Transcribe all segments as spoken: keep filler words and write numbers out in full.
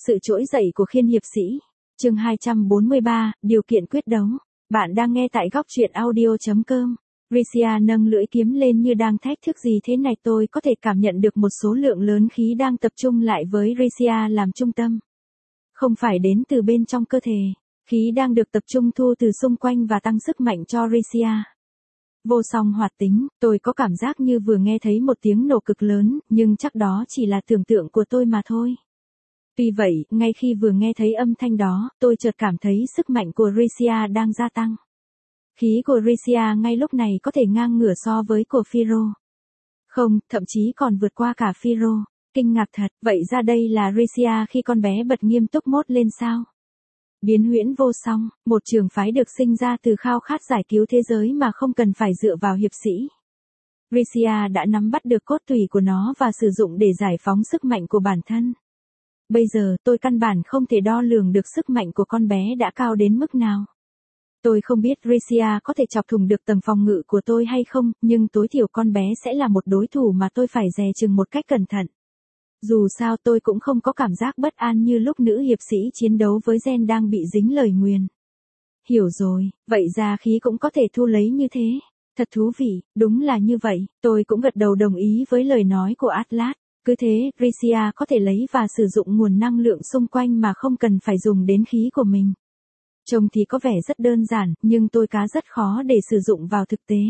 Sự trỗi dậy của Khiên hiệp sĩ. Chương hai trăm bốn mươi ba, điều kiện quyết đấu. Bạn đang nghe tại góc truyện audio chấm com. Ricia nâng lưỡi kiếm lên như đang thách thức gì thế này, tôi có thể cảm nhận được một số lượng lớn khí đang tập trung lại với Ricia làm trung tâm. Không phải đến từ bên trong cơ thể, khí đang được tập trung thu từ xung quanh và tăng sức mạnh cho Ricia. Vô song hoạt tính, tôi có cảm giác như vừa nghe thấy một tiếng nổ cực lớn, nhưng chắc đó chỉ là tưởng tượng của tôi mà thôi. Tuy vậy, ngay khi vừa nghe thấy âm thanh đó, tôi chợt cảm thấy sức mạnh của Ricia đang gia tăng. Khí của Ricia ngay lúc này có thể ngang ngửa so với của Phiro. Không, thậm chí còn vượt qua cả Phiro. Kinh ngạc thật, vậy ra đây là Ricia khi con bé bật nghiêm túc mốt lên sao? Biến huyễn vô song, một trường phái được sinh ra từ khao khát giải cứu thế giới mà không cần phải dựa vào hiệp sĩ. Ricia đã nắm bắt được cốt tủy của nó và sử dụng để giải phóng sức mạnh của bản thân. Bây giờ, tôi căn bản không thể đo lường được sức mạnh của con bé đã cao đến mức nào. Tôi không biết Ricia có thể chọc thủng được tầng phòng ngự của tôi hay không, nhưng tối thiểu con bé sẽ là một đối thủ mà tôi phải dè chừng một cách cẩn thận. Dù sao tôi cũng không có cảm giác bất an như lúc nữ hiệp sĩ chiến đấu với Gen đang bị dính lời nguyền. Hiểu rồi, vậy ra khí cũng có thể thu lấy như thế. Thật thú vị, đúng là như vậy, tôi cũng gật đầu đồng ý với lời nói của Atlas. Cứ thế, Ricia có thể lấy và sử dụng nguồn năng lượng xung quanh mà không cần phải dùng đến khí của mình. Trông thì có vẻ rất đơn giản, nhưng tôi cá rất khó để sử dụng vào thực tế.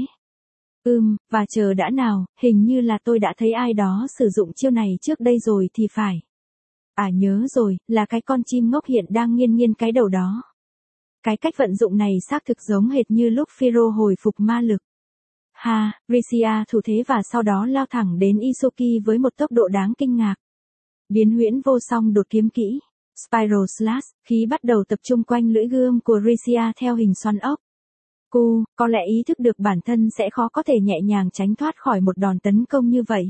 Ừm, và chờ đã nào, hình như là tôi đã thấy ai đó sử dụng chiêu này trước đây rồi thì phải. À nhớ rồi, là cái con chim ngốc hiện đang nghiêng nghiêng cái đầu đó. Cái cách vận dụng này xác thực giống hệt như lúc Phiro hồi phục ma lực. Ha, Ricia thủ thế và sau đó lao thẳng đến Isuki với một tốc độ đáng kinh ngạc. Biến huyễn vô song đột kiếm kỹ. Spiral Slash, khí bắt đầu tập trung quanh lưỡi gươm của Ricia theo hình xoắn ốc. Cô, có lẽ ý thức được bản thân sẽ khó có thể nhẹ nhàng tránh thoát khỏi một đòn tấn công như vậy.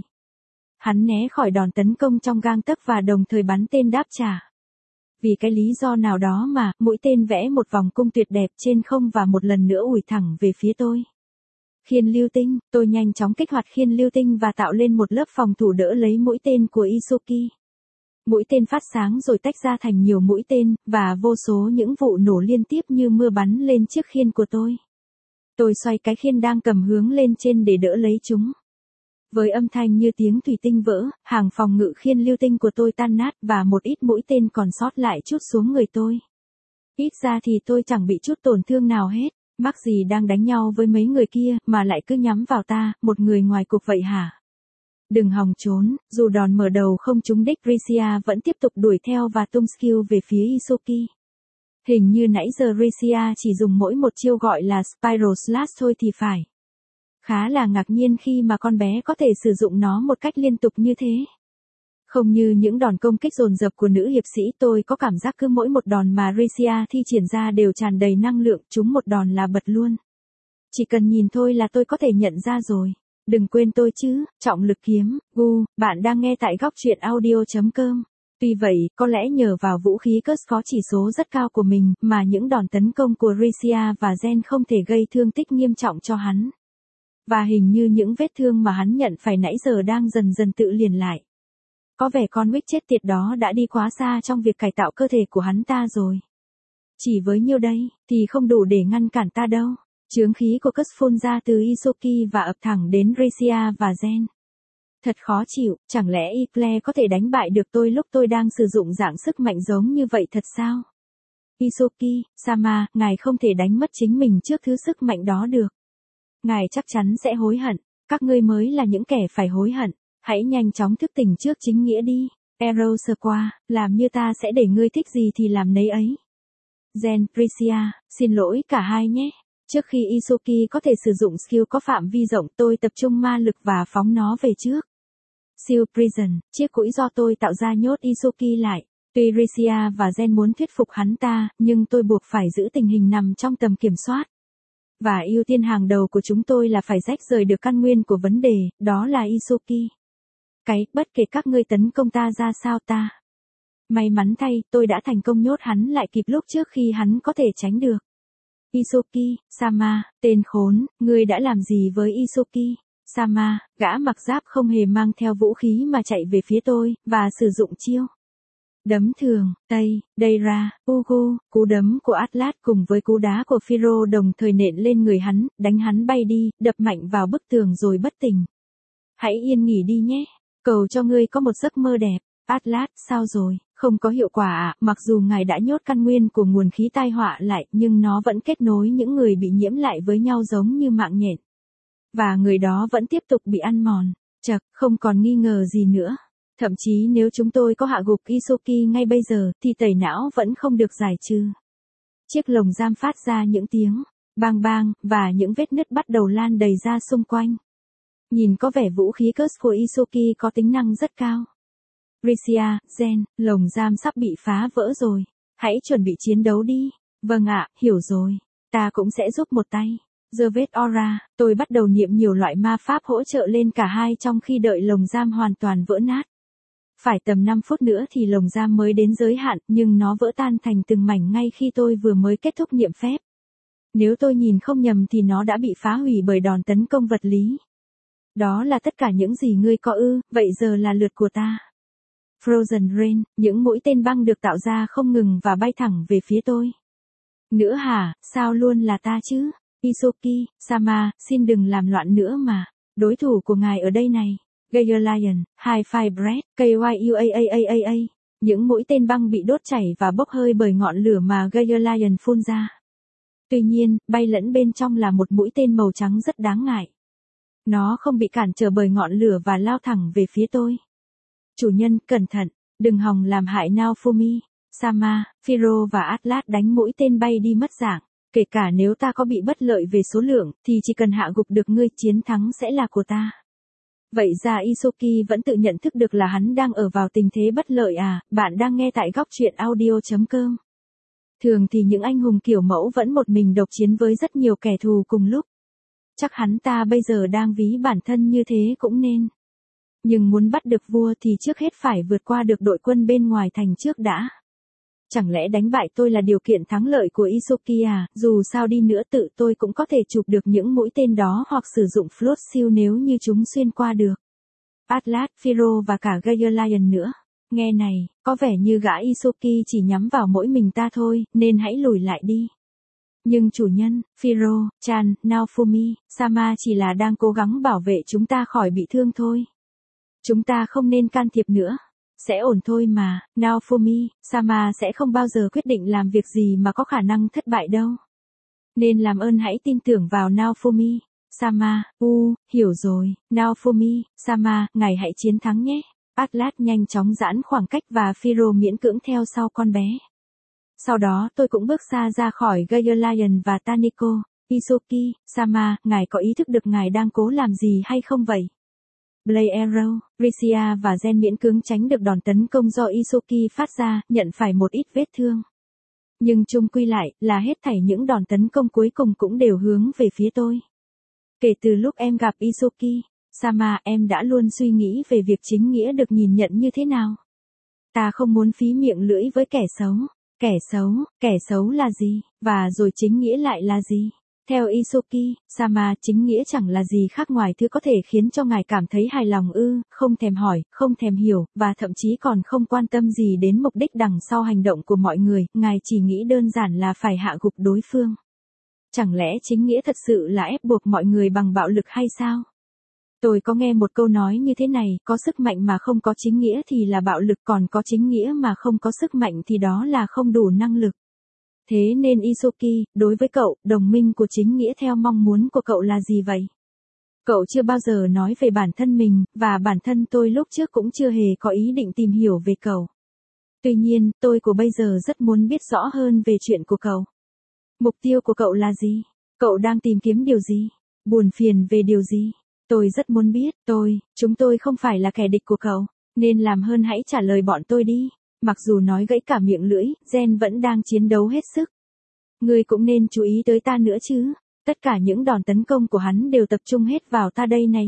Hắn né khỏi đòn tấn công trong gang tấc và đồng thời bắn tên đáp trả. Vì cái lý do nào đó mà, mũi tên vẽ một vòng cung tuyệt đẹp trên không và một lần nữa ủi thẳng về phía tôi. Khiên lưu tinh, tôi nhanh chóng kích hoạt khiên lưu tinh và tạo lên một lớp phòng thủ đỡ lấy mũi tên của Isuki. Mũi tên phát sáng rồi tách ra thành nhiều mũi tên, và vô số những vụ nổ liên tiếp như mưa bắn lên chiếc khiên của tôi. Tôi xoay cái khiên đang cầm hướng lên trên để đỡ lấy chúng. Với âm thanh như tiếng thủy tinh vỡ, hàng phòng ngự khiên lưu tinh của tôi tan nát và một ít mũi tên còn sót lại trút xuống người tôi. Ít ra thì tôi chẳng bị chút tổn thương nào hết. Mắc gì đang đánh nhau với mấy người kia mà lại cứ nhắm vào ta, một người ngoài cuộc vậy hả? Đừng hòng trốn, dù đòn mở đầu không trúng đích, Ricia vẫn tiếp tục đuổi theo và tung skill về phía Isuki. Hình như nãy giờ Ricia chỉ dùng mỗi một chiêu gọi là Spiral Slash thôi thì phải. Khá là ngạc nhiên khi mà con bé có thể sử dụng nó một cách liên tục như thế. Không như những đòn công kích dồn dập của nữ hiệp sĩ, tôi có cảm giác cứ mỗi một đòn mà Ricia thi triển ra đều tràn đầy năng lượng, trúng một đòn là bật luôn. Chỉ cần nhìn thôi là tôi có thể nhận ra rồi. Đừng quên tôi chứ, trọng lực kiếm, gu, bạn đang nghe tại góc truyện audio chấm com. Tuy vậy, có lẽ nhờ vào vũ khí Curse có chỉ số rất cao của mình, mà những đòn tấn công của Ricia và Gen không thể gây thương tích nghiêm trọng cho hắn. Và hình như những vết thương mà hắn nhận phải nãy giờ đang dần dần tự liền lại. Có vẻ con Wick chết tiệt đó đã đi quá xa trong việc cải tạo cơ thể của hắn ta rồi. Chỉ với nhiêu đây, thì không đủ để ngăn cản ta đâu. Chướng khí của Curse phun ra từ Isuki và ập thẳng đến Ricia và Gen. Thật khó chịu, chẳng lẽ Eclair có thể đánh bại được tôi lúc tôi đang sử dụng dạng sức mạnh giống như vậy thật sao? Isuki, Sama, ngài không thể đánh mất chính mình trước thứ sức mạnh đó được. Ngài chắc chắn sẽ hối hận, các ngươi mới là những kẻ phải hối hận. Hãy nhanh chóng thức tỉnh trước chính nghĩa đi. Arrow sơ qua, làm như ta sẽ để ngươi thích gì thì làm nấy ấy. Gen, Ricia, xin lỗi cả hai nhé. Trước khi Isuki có thể sử dụng skill có phạm vi rộng, tôi tập trung ma lực và phóng nó về trước. Seal Prison, chiếc cũi do tôi tạo ra nhốt Isuki lại. Tuy Ricia và Gen muốn thuyết phục hắn ta, nhưng tôi buộc phải giữ tình hình nằm trong tầm kiểm soát. Và ưu tiên hàng đầu của chúng tôi là phải rách rời được căn nguyên của vấn đề, đó là Isuki. Cái, bất kể các ngươi tấn công ta ra sao ta. May mắn thay, tôi đã thành công nhốt hắn lại kịp lúc trước khi hắn có thể tránh được. Isuki, Sama, tên khốn, ngươi đã làm gì với Isuki? Sama, gã mặc giáp không hề mang theo vũ khí mà chạy về phía tôi, và sử dụng chiêu. Đấm thường, Tây, Deira, Ugu, cú đấm của Atlas cùng với cú đá của Phiro đồng thời nện lên người hắn, đánh hắn bay đi, đập mạnh vào bức tường rồi bất tỉnh. Hãy yên nghỉ đi nhé, cầu cho ngươi có một giấc mơ đẹp. Atlas, sao rồi, không có hiệu quả à, mặc dù ngài đã nhốt căn nguyên của nguồn khí tai họa lại, nhưng nó vẫn kết nối những người bị nhiễm lại với nhau giống như mạng nhện. Và người đó vẫn tiếp tục bị ăn mòn. Chật, không còn nghi ngờ gì nữa. Thậm chí nếu chúng tôi có hạ gục Isoki ngay bây giờ, thì tẩy não vẫn không được giải trừ. Chiếc lồng giam phát ra những tiếng bang bang, và những vết nứt bắt đầu lan đầy ra xung quanh. Nhìn có vẻ vũ khí curse của Isoki có tính năng rất cao. Ricia, Zen, lồng giam sắp bị phá vỡ rồi. Hãy chuẩn bị chiến đấu đi. Vâng ạ, hiểu rồi. Ta cũng sẽ giúp một tay. Giờ vết aura, tôi bắt đầu niệm nhiều loại ma pháp hỗ trợ lên cả hai trong khi đợi lồng giam hoàn toàn vỡ nát. Phải tầm năm phút nữa thì lồng giam mới đến giới hạn, nhưng nó vỡ tan thành từng mảnh ngay khi tôi vừa mới kết thúc niệm phép. Nếu tôi nhìn không nhầm thì nó đã bị phá hủy bởi đòn tấn công vật lý. Đó là tất cả những gì ngươi có ư, vậy giờ là lượt của ta. Frozen Rain, những mũi tên băng được tạo ra không ngừng và bay thẳng về phía tôi. Nữa hả, sao luôn là ta chứ? Isoki, Sama, xin đừng làm loạn nữa mà. Đối thủ của ngài ở đây này. Gaia Lion, High Five Breath, ca i u a a a a a. Những mũi tên băng bị đốt chảy và bốc hơi bởi ngọn lửa mà Gaia Lion phun ra. Tuy nhiên, bay lẫn bên trong là một mũi tên màu trắng rất đáng ngại. Nó không bị cản trở bởi ngọn lửa và lao thẳng về phía tôi. Chủ nhân, cẩn thận, đừng hòng làm hại Naofumi. Sama, Phiro và Atlas đánh mũi tên bay đi mất dạng. Kể cả nếu ta có bị bất lợi về số lượng, thì chỉ cần hạ gục được ngươi, chiến thắng sẽ là của ta. Vậy ra Isoki vẫn tự nhận thức được là hắn đang ở vào tình thế bất lợi à, bạn đang nghe tại góc truyện audio chấm com. Thường thì những anh hùng kiểu mẫu vẫn một mình độc chiến với rất nhiều kẻ thù cùng lúc. Chắc hắn ta bây giờ đang ví bản thân như thế cũng nên. Nhưng muốn bắt được vua thì trước hết phải vượt qua được đội quân bên ngoài thành trước đã. Chẳng lẽ đánh bại tôi là điều kiện thắng lợi của Isoki à, dù sao đi nữa tự tôi cũng có thể chụp được những mũi tên đó hoặc sử dụng float siêu nếu như chúng xuyên qua được. Atlas, Phiro và cả Gaia Lion nữa. Nghe này, có vẻ như gã Isoki chỉ nhắm vào mỗi mình ta thôi, nên hãy lùi lại đi. Nhưng chủ nhân, Phiro, Chan, Naofumi, Sama chỉ là đang cố gắng bảo vệ chúng ta khỏi bị thương thôi. Chúng ta không nên can thiệp nữa. Sẽ ổn thôi mà, Naofumi, Sama sẽ không bao giờ quyết định làm việc gì mà có khả năng thất bại đâu. Nên làm ơn hãy tin tưởng vào Naofumi. Sama, u, hiểu rồi, Naofumi, Sama, ngài hãy chiến thắng nhé. Atlas nhanh chóng giãn khoảng cách và Phiro miễn cưỡng theo sau con bé. Sau đó tôi cũng bước xa ra khỏi Gaia Lion và Taniko. Isoki, Sama, ngài có ý thức được ngài đang cố làm gì hay không vậy? Blade Arrow, Ricia và Zen miễn cưỡng tránh được đòn tấn công do Isoki phát ra, nhận phải một ít vết thương. Nhưng chung quy lại, là hết thảy những đòn tấn công cuối cùng cũng đều hướng về phía tôi. Kể từ lúc em gặp Isoki, Sama, em đã luôn suy nghĩ về việc chính nghĩa được nhìn nhận như thế nào. Ta không muốn phí miệng lưỡi với kẻ xấu. Kẻ xấu, kẻ xấu là gì, và rồi chính nghĩa lại là gì? Theo Isoki, Sama, chính nghĩa chẳng là gì khác ngoài thứ có thể khiến cho ngài cảm thấy hài lòng ư, không thèm hỏi, không thèm hiểu, và thậm chí còn không quan tâm gì đến mục đích đằng sau hành động của mọi người, ngài chỉ nghĩ đơn giản là phải hạ gục đối phương. Chẳng lẽ chính nghĩa thật sự là ép buộc mọi người bằng bạo lực hay sao? Tôi có nghe một câu nói như thế này, có sức mạnh mà không có chính nghĩa thì là bạo lực, còn có chính nghĩa mà không có sức mạnh thì đó là không đủ năng lực. Thế nên Isoki, đối với cậu, đồng minh của chính nghĩa theo mong muốn của cậu là gì vậy? Cậu chưa bao giờ nói về bản thân mình, và bản thân tôi lúc trước cũng chưa hề có ý định tìm hiểu về cậu. Tuy nhiên, tôi của bây giờ rất muốn biết rõ hơn về chuyện của cậu. Mục tiêu của cậu là gì? Cậu đang tìm kiếm điều gì? Buồn phiền về điều gì? Tôi rất muốn biết, tôi, chúng tôi không phải là kẻ địch của cậu, nên làm hơn hãy trả lời bọn tôi đi. Mặc dù nói gãy cả miệng lưỡi, Zen vẫn đang chiến đấu hết sức. Ngươi cũng nên chú ý tới ta nữa chứ. Tất cả những đòn tấn công của hắn đều tập trung hết vào ta đây này.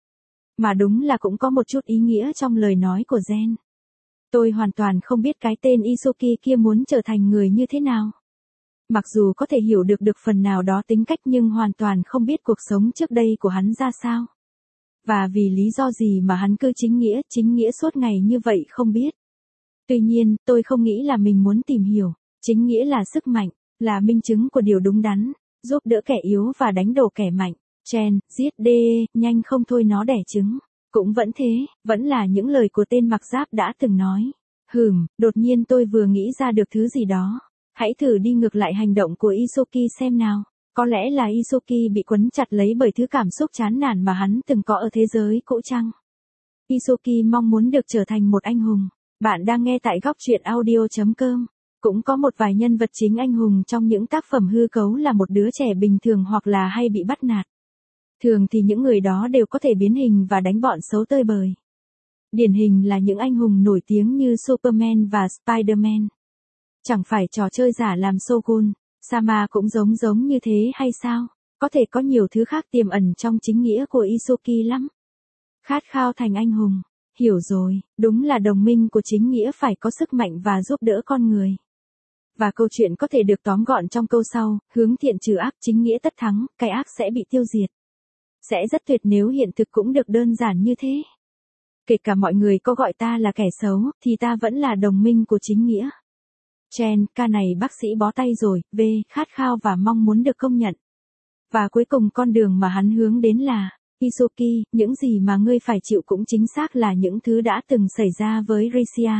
Mà đúng là cũng có một chút ý nghĩa trong lời nói của Zen. Tôi hoàn toàn không biết cái tên Isoki kia muốn trở thành người như thế nào. Mặc dù có thể hiểu được được phần nào đó tính cách nhưng hoàn toàn không biết cuộc sống trước đây của hắn ra sao. Và vì lý do gì mà hắn cứ chính nghĩa, chính nghĩa suốt ngày như vậy không biết. Tuy nhiên, tôi không nghĩ là mình muốn tìm hiểu. Chính nghĩa là sức mạnh, là minh chứng của điều đúng đắn, giúp đỡ kẻ yếu và đánh đổ kẻ mạnh. Chen, giết đê, nhanh không thôi nó đẻ trứng. Cũng vẫn thế, vẫn là những lời của tên mặc giáp đã từng nói. Hừm, đột nhiên tôi vừa nghĩ ra được thứ gì đó. Hãy thử đi ngược lại hành động của Isoki xem nào. Có lẽ là Isoki bị quấn chặt lấy bởi thứ cảm xúc chán nản mà hắn từng có ở thế giới cũ chăng? Isoki mong muốn được trở thành một anh hùng. Bạn đang nghe tại góc truyện audio chấm com. Cũng có một vài nhân vật chính anh hùng trong những tác phẩm hư cấu là một đứa trẻ bình thường hoặc là hay bị bắt nạt. Thường thì những người đó đều có thể biến hình và đánh bọn xấu tơi bời. Điển hình là những anh hùng nổi tiếng như Superman và Spider-Man. Chẳng phải trò chơi giả làm Shogun, Sama cũng giống giống như thế hay sao? Có thể có nhiều thứ khác tiềm ẩn trong chính nghĩa của Isoki lắm. Khát khao thành anh hùng. Hiểu rồi, đúng là đồng minh của chính nghĩa phải có sức mạnh và giúp đỡ con người. Và câu chuyện có thể được tóm gọn trong câu sau, hướng thiện trừ ác, chính nghĩa tất thắng, cái ác sẽ bị tiêu diệt. Sẽ rất tuyệt nếu hiện thực cũng được đơn giản như thế. Kể cả mọi người có gọi ta là kẻ xấu, thì ta vẫn là đồng minh của chính nghĩa. Chen, ca này bác sĩ bó tay rồi, V, khát khao và mong muốn được công nhận. Và cuối cùng con đường mà hắn hướng đến là, Isoki, những gì mà ngươi phải chịu cũng chính xác là những thứ đã từng xảy ra với Ricia.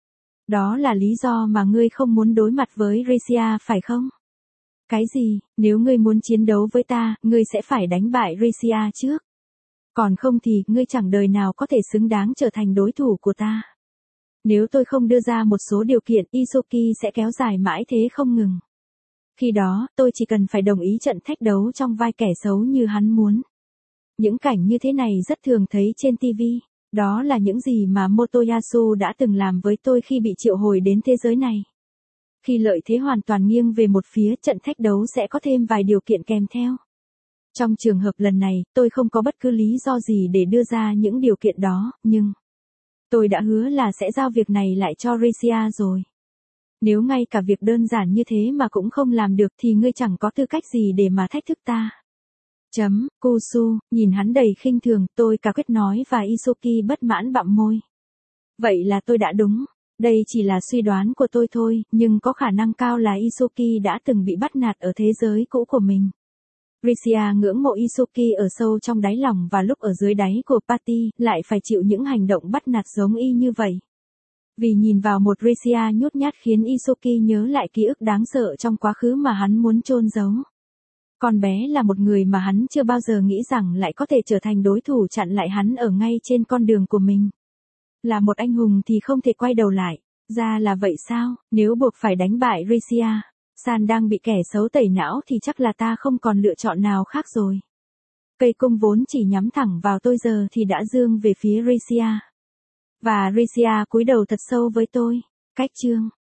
Đó là lý do mà ngươi không muốn đối mặt với Ricia phải không? Cái gì, nếu ngươi muốn chiến đấu với ta, ngươi sẽ phải đánh bại Ricia trước. Còn không thì, ngươi chẳng đời nào có thể xứng đáng trở thành đối thủ của ta. Nếu tôi không đưa ra một số điều kiện, Isoki sẽ kéo dài mãi thế không ngừng. Khi đó, tôi chỉ cần phải đồng ý trận thách đấu trong vai kẻ xấu như hắn muốn. Những cảnh như thế này rất thường thấy trên ti vi. Đó là những gì mà Motoyasu đã từng làm với tôi khi bị triệu hồi đến thế giới này. Khi lợi thế hoàn toàn nghiêng về một phía, trận thách đấu sẽ có thêm vài điều kiện kèm theo. Trong trường hợp lần này, tôi không có bất cứ lý do gì để đưa ra những điều kiện đó, nhưng tôi đã hứa là sẽ giao việc này lại cho Ricia rồi. Nếu ngay cả việc đơn giản như thế mà cũng không làm được thì ngươi chẳng có tư cách gì để mà thách thức ta. Chấm, Kusu, nhìn hắn đầy khinh thường, tôi cả quyết nói và Isoki bất mãn bặm môi. Vậy là tôi đã đúng. Đây chỉ là suy đoán của tôi thôi, nhưng có khả năng cao là Isoki đã từng bị bắt nạt ở thế giới cũ của mình. Ricia ngưỡng mộ Isoki ở sâu trong đáy lòng và lúc ở dưới đáy của party, lại phải chịu những hành động bắt nạt giống y như vậy. Vì nhìn vào một Ricia nhút nhát khiến Isoki nhớ lại ký ức đáng sợ trong quá khứ mà hắn muốn chôn giấu. Con bé là một người mà hắn chưa bao giờ nghĩ rằng lại có thể trở thành đối thủ chặn lại hắn ở ngay trên con đường của mình. Là một anh hùng thì không thể quay đầu lại. Ra là vậy sao, nếu buộc phải đánh bại Ricia, San đang bị kẻ xấu tẩy não thì chắc là ta không còn lựa chọn nào khác rồi. Cây cung vốn chỉ nhắm thẳng vào tôi giờ thì đã dương về phía Ricia. Và Ricia cúi đầu thật sâu với tôi. Cách chương